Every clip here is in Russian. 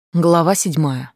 Глава 7.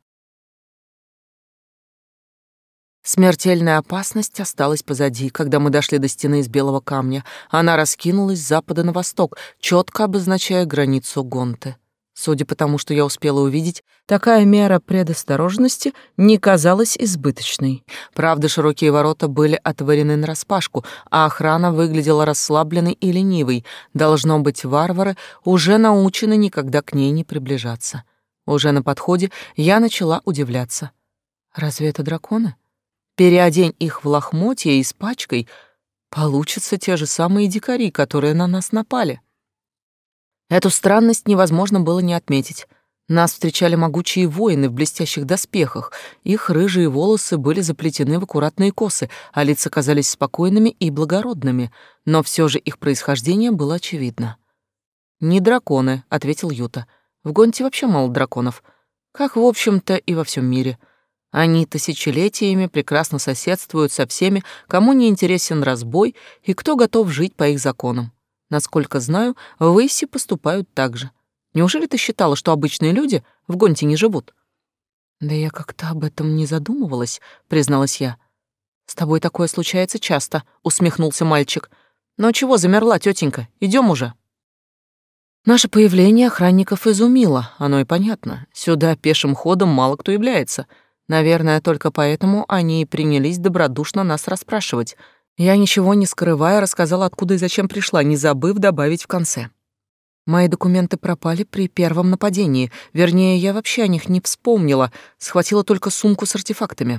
Смертельная опасность осталась позади, когда мы дошли до стены из белого камня. Она раскинулась с запада на восток, четко обозначая границу Гонты. Судя по тому, что я успела увидеть, такая мера предосторожности не казалась избыточной. Правда, широкие ворота были отворены нараспашку, а охрана выглядела расслабленной и ленивой. Должно быть, варвары уже научены никогда к ней не приближаться. Уже на подходе я начала удивляться. Разве это драконы? Переодень их в лохмотья и с пачкой, получатся те же самые дикари, которые на нас напали. Эту странность невозможно было не отметить. Нас встречали могучие воины в блестящих доспехах. Их рыжие волосы были заплетены в аккуратные косы, а лица казались спокойными и благородными, но все же их происхождение было очевидно. «Не драконы», — ответил Юта. «В Гонте вообще мало драконов, как, в общем-то, и во всем мире. Они тысячелетиями прекрасно соседствуют со всеми, кому не интересен разбой и кто готов жить по их законам. Насколько знаю, в Иссе поступают так же. Неужели ты считала, что обычные люди в Гонте не живут?» «Да я как-то об этом не задумывалась», — призналась я. «С тобой такое случается часто», — усмехнулся мальчик. «Но чего замерла, тетенька? Идем уже». Наше появление охранников изумило, оно и понятно. Сюда пешим ходом мало кто является. Наверное, только поэтому они и принялись добродушно нас расспрашивать. Я, ничего не скрывая, рассказала, откуда и зачем пришла, не забыв добавить в конце. Мои документы пропали при первом нападении. Вернее, я вообще о них не вспомнила, схватила только сумку с артефактами.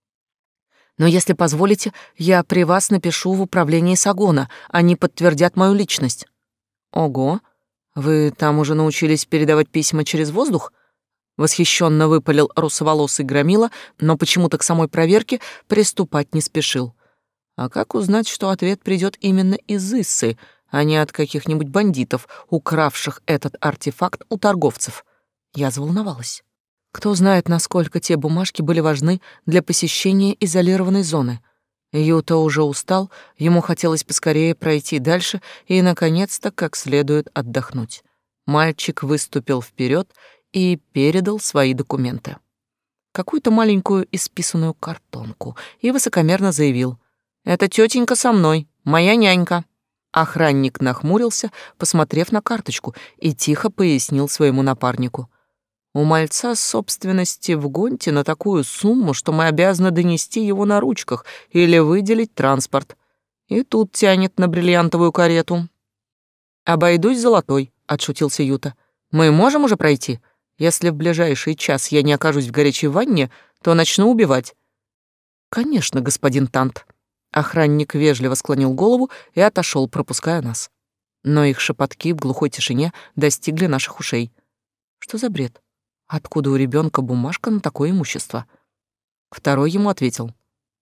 Но если позволите, я при вас напишу в управлении Сагона, они подтвердят мою личность. Ого! Вы там уже научились передавать письма через воздух? Восхищенно выпалил русоволосый громила, но почему-то к самой проверке приступать не спешил. А как узнать, что ответ придет именно из Иссы, а не от каких-нибудь бандитов, укравших этот артефакт у торговцев? Я заволновалась. Кто знает, насколько те бумажки были важны для посещения изолированной зоны. Юта уже устал, ему хотелось поскорее пройти дальше и, наконец-то, как следует отдохнуть. Мальчик выступил вперед и передал свои документы. Какую-то маленькую исписанную картонку и высокомерно заявил: «Это тетенька со мной, моя нянька». Охранник нахмурился, посмотрев на карточку, и тихо пояснил своему напарнику: «У мальца собственности в Гонте на такую сумму, что мы обязаны донести его на ручках или выделить транспорт. И тут тянет на бриллиантовую карету». «Обойдусь золотой», — отшутился Юта. «Мы можем уже пройти? Если в ближайший час я не окажусь в горячей ванне, то начну убивать». «Конечно, господин Тант». Охранник вежливо склонил голову и отошел, пропуская нас. Но их шепотки в глухой тишине достигли наших ушей. Что за бред? Откуда у ребенка бумажка на такое имущество? Второй ему ответил: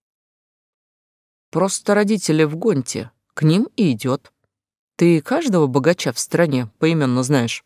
«Просто родители в Гонте, к ним и идет. Ты каждого богача в стране поименно знаешь».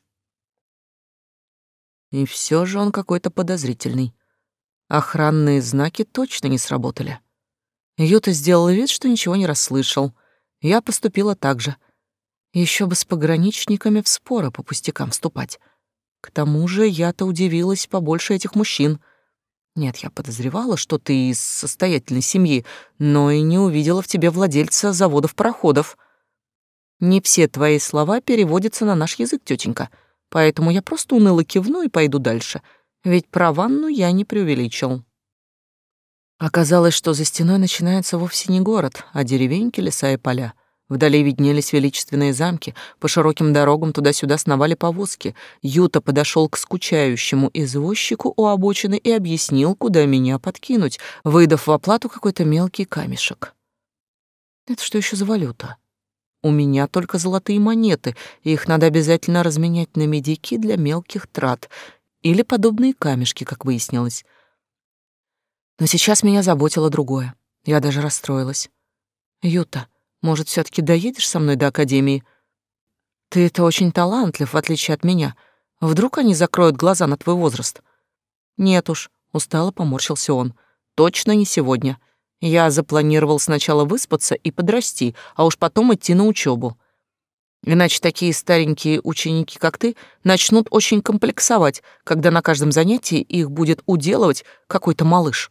И все же он какой-то подозрительный. Охранные знаки точно не сработали. Юта сделал вид, что ничего не расслышал. Я поступила так же. Еще бы с пограничниками в споры по пустякам вступать. К тому же я-то удивилась побольше этих мужчин. Нет, я подозревала, что ты из состоятельной семьи, но и не увидела в тебе владельца заводов-пароходов. Не все твои слова переводятся на наш язык, тетенька, поэтому я просто уныло кивну и пойду дальше, ведь про ванну я не преувеличил. Оказалось, что за стеной начинается вовсе не город, а деревеньки, леса и поля. Вдали виднелись величественные замки, по широким дорогам туда-сюда сновали повозки. Юта подошел к скучающему извозчику у обочины и объяснил, куда меня подкинуть, выдав в оплату какой-то мелкий камешек. Это что еще за валюта? У меня только золотые монеты, и их надо обязательно разменять на медики для мелких трат или подобные камешки, как выяснилось. Но сейчас меня заботило другое. Я даже расстроилась. «Юта, может, все таки доедешь со мной до академии? Ты-то очень талантлив, в отличие от меня. Вдруг они закроют глаза на твой возраст?» «Нет уж», — устало поморщился он. «Точно не сегодня. Я запланировал сначала выспаться и подрасти, а уж потом идти на учебу. Иначе такие старенькие ученики, как ты, начнут очень комплексовать, когда на каждом занятии их будет уделывать какой-то малыш.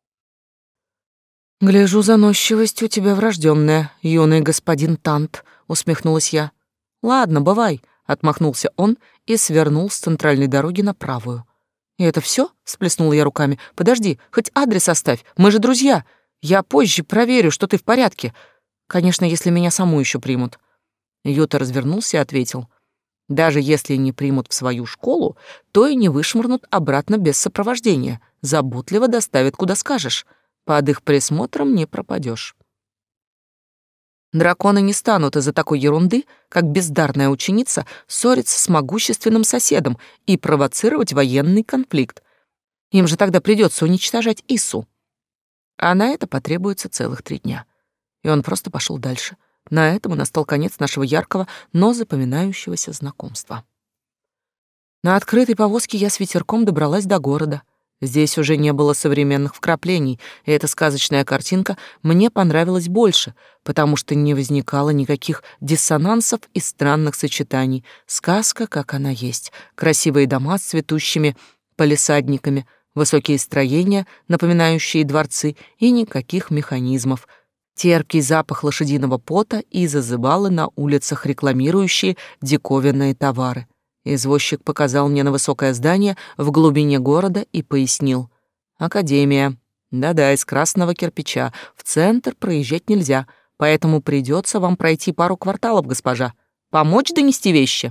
«Гляжу, заносчивость у тебя врожденная, юный господин Тант», — усмехнулась я. «Ладно, бывай», — отмахнулся он и свернул с центральной дороги на правую. «И это все? Всплеснула я руками. «Подожди, хоть адрес оставь, мы же друзья. Я позже проверю, что ты в порядке. Конечно, если меня саму еще примут». Юта развернулся и ответил. «Даже если не примут в свою школу, то и не вышвырнут обратно без сопровождения. Заботливо доставят, куда скажешь. Под их присмотром не пропадешь. Драконы не станут из-за такой ерунды, как бездарная ученица, ссориться с могущественным соседом и провоцировать военный конфликт. Им же тогда придется уничтожать Ису. А на это потребуется целых 3 дня». И он просто пошел дальше. На этом и настал конец нашего яркого, но запоминающегося знакомства. На открытой повозке я с ветерком добралась до города. Здесь уже не было современных вкраплений, и эта сказочная картинка мне понравилась больше, потому что не возникало никаких диссонансов и странных сочетаний. Сказка, как она есть. Красивые дома с цветущими палисадниками, высокие строения, напоминающие дворцы, и никаких механизмов. Терпкий запах лошадиного пота и зазывалы на улицах, рекламирующие диковинные товары. Извозчик показал мне на высокое здание в глубине города и пояснил. «Академия. Да-да, из красного кирпича. В центр проезжать нельзя, поэтому придется вам пройти пару кварталов, госпожа. Помочь донести вещи?»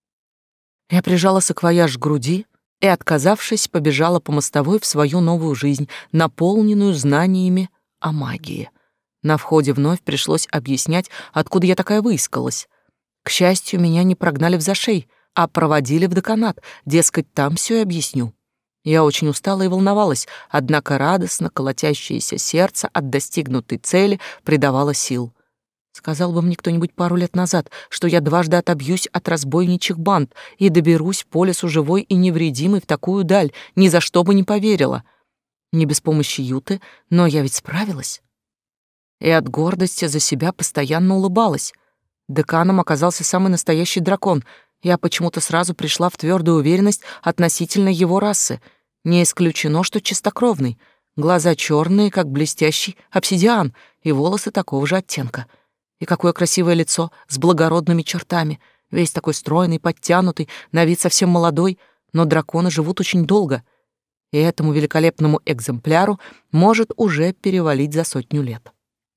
Я прижала саквояж к груди и, отказавшись, побежала по мостовой в свою новую жизнь, наполненную знаниями о магии. На входе вновь пришлось объяснять, откуда я такая выискалась. К счастью, меня не прогнали в зашей, а проводили в деканат, дескать, там все и объясню. Я очень устала и волновалась, однако радостно колотящееся сердце от достигнутой цели придавало сил. Сказал бы мне кто-нибудь пару лет назад, что я дважды отобьюсь от разбойничьих банд и доберусь по лесу живой и невредимой в такую даль, ни за что бы не поверила. Не без помощи Юты, но я ведь справилась. И от гордости за себя постоянно улыбалась. Деканом оказался самый настоящий дракон. Я почему-то сразу пришла в твердую уверенность относительно его расы. Не исключено, что чистокровный. Глаза черные, как блестящий обсидиан, и волосы такого же оттенка. И какое красивое лицо с благородными чертами, весь такой стройный, подтянутый, на вид совсем молодой, но драконы живут очень долго, и этому великолепному экземпляру может уже перевалить за 100 лет.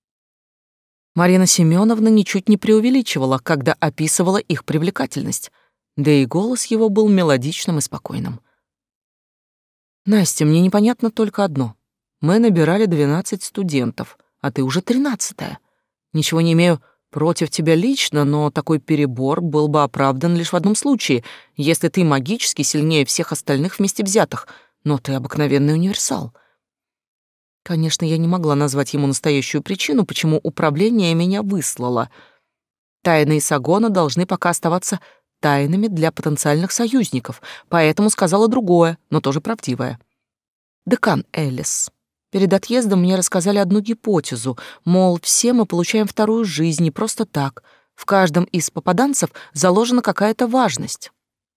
Марина Семеновна ничуть не преувеличивала, когда описывала их привлекательность, да и голос его был мелодичным и спокойным. «Настя, мне непонятно только одно. Мы набирали 12 студентов, а ты уже 13-я. Ничего не имею против тебя лично, но такой перебор был бы оправдан лишь в одном случае, если ты магически сильнее всех остальных вместе взятых, но ты обыкновенный универсал». Конечно, я не могла назвать ему настоящую причину, почему управление меня выслало. Тайны Исагона должны пока оставаться тайнами для потенциальных союзников, поэтому сказала другое, но тоже правдивое. «Декан Элис, перед отъездом мне рассказали одну гипотезу, мол, все мы получаем вторую жизнь не просто так. В каждом из попаданцев заложена какая-то важность.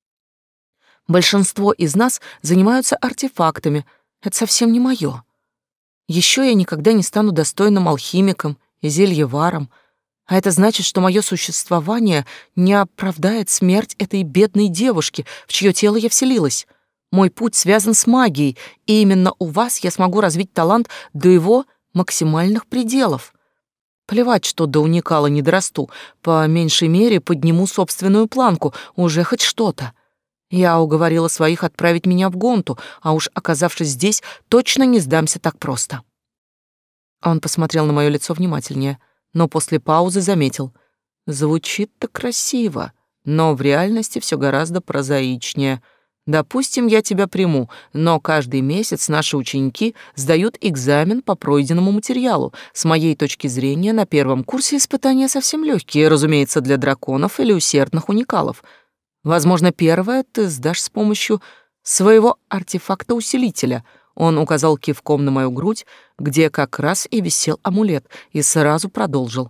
Большинство из нас занимаются артефактами. Это совсем не мое. Еще я никогда не стану достойным алхимиком и зельеваром, а это значит, что мое существование не оправдает смерть этой бедной девушки, в чье тело я вселилась. Мой путь связан с магией, и именно у вас я смогу развить талант до его максимальных пределов. Плевать, что до уникала не дорасту, по меньшей мере подниму собственную планку, уже хоть что-то. Я уговорила своих отправить меня в Гонту, а уж оказавшись здесь, точно не сдамся так просто». Он посмотрел на мое лицо внимательнее, но после паузы заметил. «Звучит-то красиво, но в реальности все гораздо прозаичнее. Допустим, я тебя приму, но каждый месяц наши ученики сдают экзамен по пройденному материалу. С моей точки зрения, на первом курсе испытания совсем легкие, разумеется, для драконов или усердных уникалов. Возможно, первое ты сдашь с помощью своего артефакта-усилителя». Он указал кивком на мою грудь, где как раз и висел амулет, и сразу продолжил.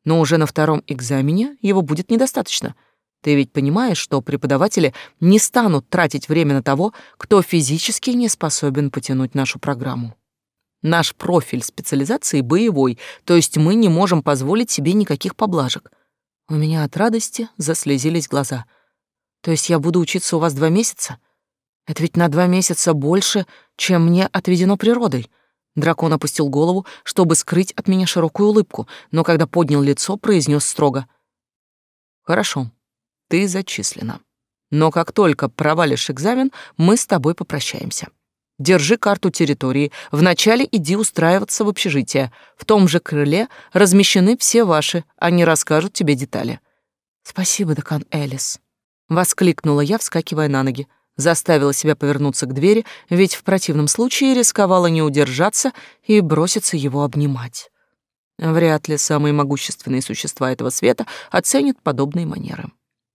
Но уже на втором экзамене его будет недостаточно. Ты ведь понимаешь, что преподаватели не станут тратить время на того, кто физически не способен потянуть нашу программу. Наш профиль специализации боевой, то есть мы не можем позволить себе никаких поблажек. У меня от радости заслезились глаза. То есть я буду учиться у вас 2 месяца? Это ведь на 2 месяца больше, чем мне отведено природой. Дракон опустил голову, чтобы скрыть от меня широкую улыбку, но когда поднял лицо, произнес строго: «Хорошо, ты зачислена. Но как только провалишь экзамен, мы с тобой попрощаемся. Держи карту территории, вначале иди устраиваться в общежитие. В том же крыле размещены все ваши, они расскажут тебе детали». «Спасибо, декан Элис», — воскликнула я, вскакивая на ноги. Заставила себя повернуться к двери, ведь в противном случае рисковала не удержаться и броситься его обнимать. Вряд ли самые могущественные существа этого света оценят подобные манеры.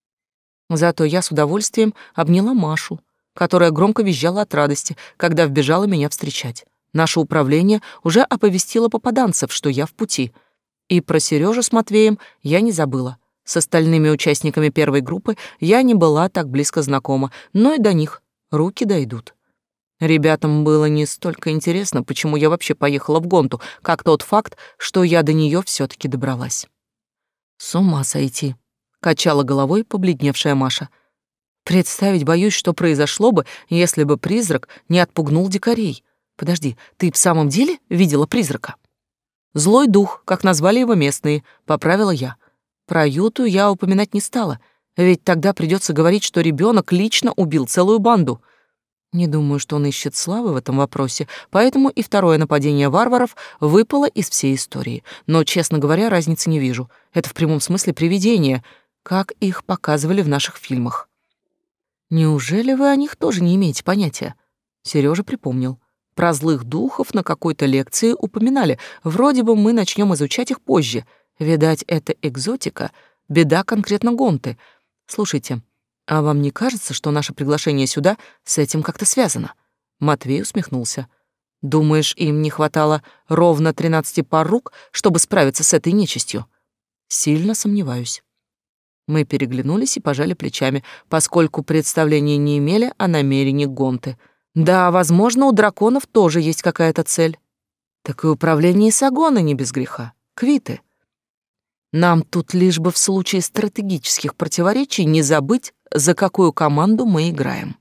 Зато я с удовольствием обняла Машу, которая громко визжала от радости, когда вбежала меня встречать. Наше управление уже оповестило попаданцев, что я в пути. И про Сережу с Матвеем я не забыла. С остальными участниками первой группы я не была так близко знакома, но и до них руки дойдут. Ребятам было не столько интересно, почему я вообще поехала в Гонту, как тот факт, что я до нее все-таки добралась. «С ума сойти», — качала головой побледневшая Маша. «Представить боюсь, что произошло бы, если бы призрак не отпугнул дикарей. Подожди, ты в самом деле видела призрака?» «Злой дух, как назвали его местные», — поправила я. Про Юту я упоминать не стала, ведь тогда придется говорить, что ребенок лично убил целую банду. Не думаю, что он ищет славы в этом вопросе, поэтому и второе нападение варваров выпало из всей истории. Но, честно говоря, разницы не вижу. Это в прямом смысле привидения, как их показывали в наших фильмах. Неужели вы о них тоже не имеете понятия? Сережа припомнил. Про злых духов на какой-то лекции упоминали. Вроде бы мы начнем изучать их позже. Видать, это экзотика, беда конкретно Гонты. Слушайте, а вам не кажется, что наше приглашение сюда с этим как-то связано? Матвей усмехнулся. Думаешь, им не хватало ровно 13 пар рук, чтобы справиться с этой нечистью? Сильно сомневаюсь. Мы переглянулись и пожали плечами, поскольку представления не имели о намерении Гонты. Да, возможно, у драконов тоже есть какая-то цель. Так и управление Сагона не без греха. Квиты. Нам тут лишь бы в случае стратегических противоречий не забыть, за какую команду мы играем.